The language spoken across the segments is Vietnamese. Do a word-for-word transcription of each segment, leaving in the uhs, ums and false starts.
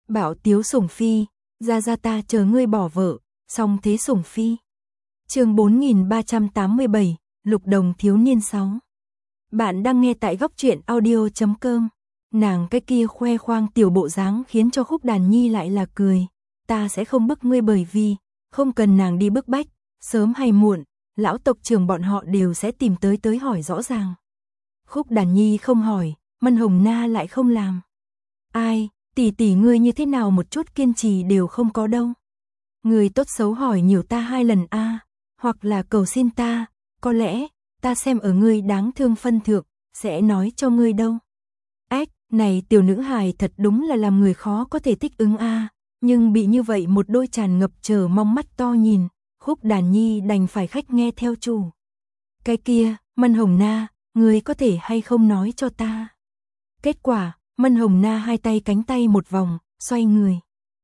Bảo Tiếu Sủng Phi, gia gia ta chờ ngươi bỏ vợ, song thế Sủng Phi. Chương bốn nghìn ba trăm tám mươi bảy, Lục Đồng thiếu niên sáu. Bạn đang nghe tại góc truyện audio chấm com. Nàng cái kia khoe khoang tiểu bộ dáng khiến cho Khúc Đàn Nhi lại là cười. Ta sẽ không bức ngươi bởi vì không cần nàng đi bức bách, sớm hay muộn, lão tộc trưởng bọn họ đều sẽ tìm tới tới hỏi rõ ràng. Khúc Đàn Nhi không hỏi, Mân Hồng Na lại không làm. Ai, tỷ tỷ ngươi như thế nào một chút kiên trì đều không có đâu. Ngươi tốt xấu hỏi nhiều ta hai lần a, à, hoặc là cầu xin ta, có lẽ ta xem ở ngươi đáng thương phân thượng, sẽ nói cho ngươi đâu. Ếch, này tiểu nữ hài thật đúng là làm người khó có thể thích ứng a, à, nhưng bị như vậy một đôi tràn ngập chờ mong mắt to nhìn, Khúc Đàn Nhi đành phải khách nghe theo chủ. Cái kia, Mân Hồng Na, ngươi có thể hay không nói cho ta? Kết quả, Mân Hồng Na hai tay cánh tay một vòng, xoay người.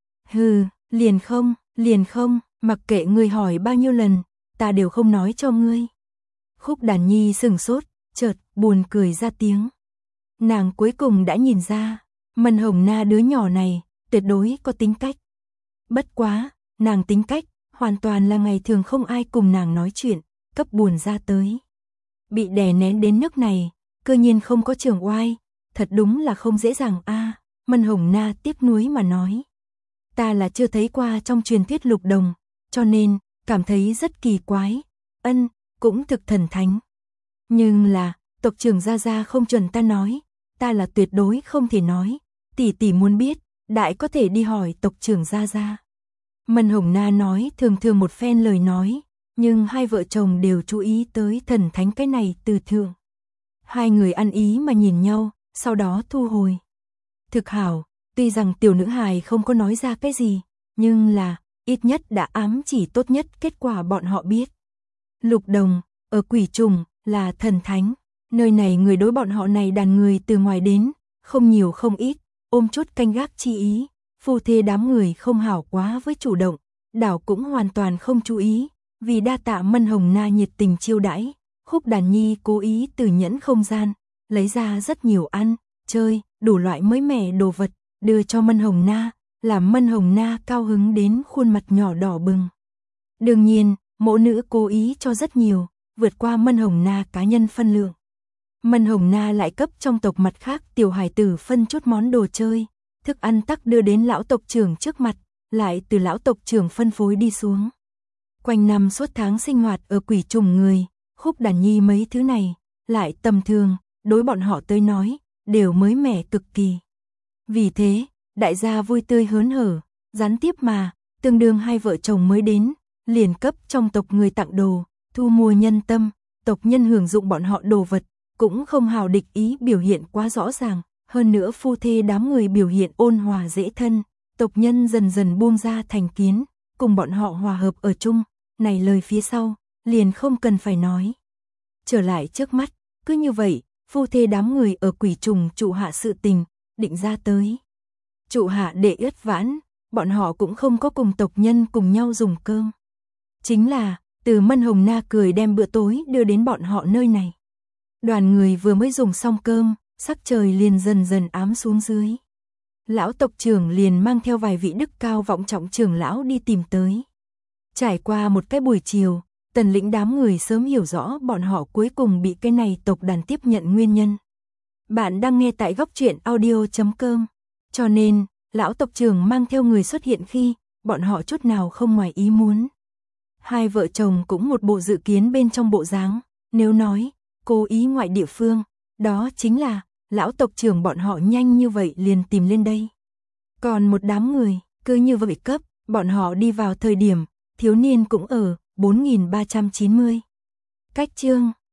Hừ, liền không, liền không, mặc kệ ngươi hỏi bao nhiêu lần, ta đều không nói cho ngươi. Khúc Đàn Nhi sừng sốt, chợt buồn cười ra tiếng. Nàng cuối cùng đã nhìn ra, Mân Hồng Na đứa nhỏ này, tuyệt đối có tính cách. Bất quá, nàng tính cách, hoàn toàn là ngày thường không ai cùng nàng nói chuyện, cấp buồn ra tới. Bị đè nén đến nước này, cơ nhiên không có trường oai, thật đúng là không dễ dàng a. À, Mân Hồng Na tiếc nuối mà nói. Ta là chưa thấy qua trong truyền thuyết Lục Đồng, cho nên, cảm thấy rất kỳ quái, ân, cũng thực thần thánh. Nhưng là, tộc trưởng gia gia không chuẩn ta nói, ta là tuyệt đối không thể nói, tỷ tỷ muốn biết, đại có thể đi hỏi tộc trưởng gia gia. Mân Hồng Na nói thường thường một phen lời nói, nhưng hai vợ chồng đều chú ý tới thần thánh cái này từ thượng. Hai người ăn ý mà nhìn nhau, sau đó thu hồi. Thực hảo, tuy rằng tiểu nữ hài không có nói ra cái gì, nhưng là, ít nhất đã ám chỉ tốt nhất kết quả bọn họ biết. Lục Đồng, ở quỷ trùng, là thần thánh, nơi này người đối bọn họ này đàn người từ ngoài đến, không nhiều không ít, ôm chút canh gác chi ý, phu thê đám người không hảo quá với chủ động, đảo cũng hoàn toàn không chú ý, vì đa tạ Mân Hồng Na nhiệt tình chiêu đãi, Khúc Đàn Nhi cố ý từ nhẫn không gian, lấy ra rất nhiều ăn, chơi, đủ loại mới mẻ đồ vật, đưa cho Mân Hồng Na, làm Mân Hồng Na cao hứng đến khuôn mặt nhỏ đỏ bừng. Đương nhiên, mẫu nữ cố ý cho rất nhiều, vượt qua Mân Hồng Na cá nhân phân lượng. Mân Hồng Na lại cấp trong tộc mặt khác tiểu hải tử phân chút món đồ chơi, thức ăn tắc đưa đến lão tộc trưởng trước mặt, lại từ lão tộc trưởng phân phối đi xuống. Quanh năm suốt tháng sinh hoạt ở quỷ trùng người, Khúc Đàn Nhi mấy thứ này, lại tầm thường, đối bọn họ tới nói, đều mới mẻ cực kỳ. Vì thế, đại gia vui tươi hớn hở, gián tiếp mà, tương đương hai vợ chồng mới đến, liền cấp trong tộc người tặng đồ, thu mua nhân tâm, tộc nhân hưởng dụng bọn họ đồ vật, cũng không hào địch ý biểu hiện quá rõ ràng, hơn nữa phu thê đám người biểu hiện ôn hòa dễ thân, tộc nhân dần dần buông ra thành kiến, cùng bọn họ hòa hợp ở chung, này lời phía sau, liền không cần phải nói. Trở lại trước mắt, cứ như vậy, phu thê đám người ở quỷ trùng trụ hạ sự tình, định ra tới. Trụ hạ để ướt vãn, bọn họ cũng không có cùng tộc nhân cùng nhau dùng cơm. Chính là, từ Mân Hồng Na cười đem bữa tối đưa đến bọn họ nơi này. Đoàn người vừa mới dùng xong cơm, sắc trời liền dần dần ám xuống dưới. Lão tộc trưởng liền mang theo vài vị đức cao vọng trọng trưởng lão đi tìm tới. Trải qua một cái buổi chiều, Tần Lĩnh đám người sớm hiểu rõ bọn họ cuối cùng bị cái này tộc đàn tiếp nhận nguyên nhân. Bạn đang nghe tại góc truyện audio chấm com. Cho nên, lão tộc trưởng mang theo người xuất hiện khi, bọn họ chút nào không ngoài ý muốn. Hai vợ chồng cũng một bộ dự kiến bên trong bộ dáng, nếu nói, cố ý ngoại địa phương, đó chính là, lão tộc trưởng bọn họ nhanh như vậy liền tìm lên đây. Còn một đám người, cứ như vậy cấp, bọn họ đi vào thời điểm, thiếu niên cũng ở, bốn nghìn ba trăm chín mươi. Cách chương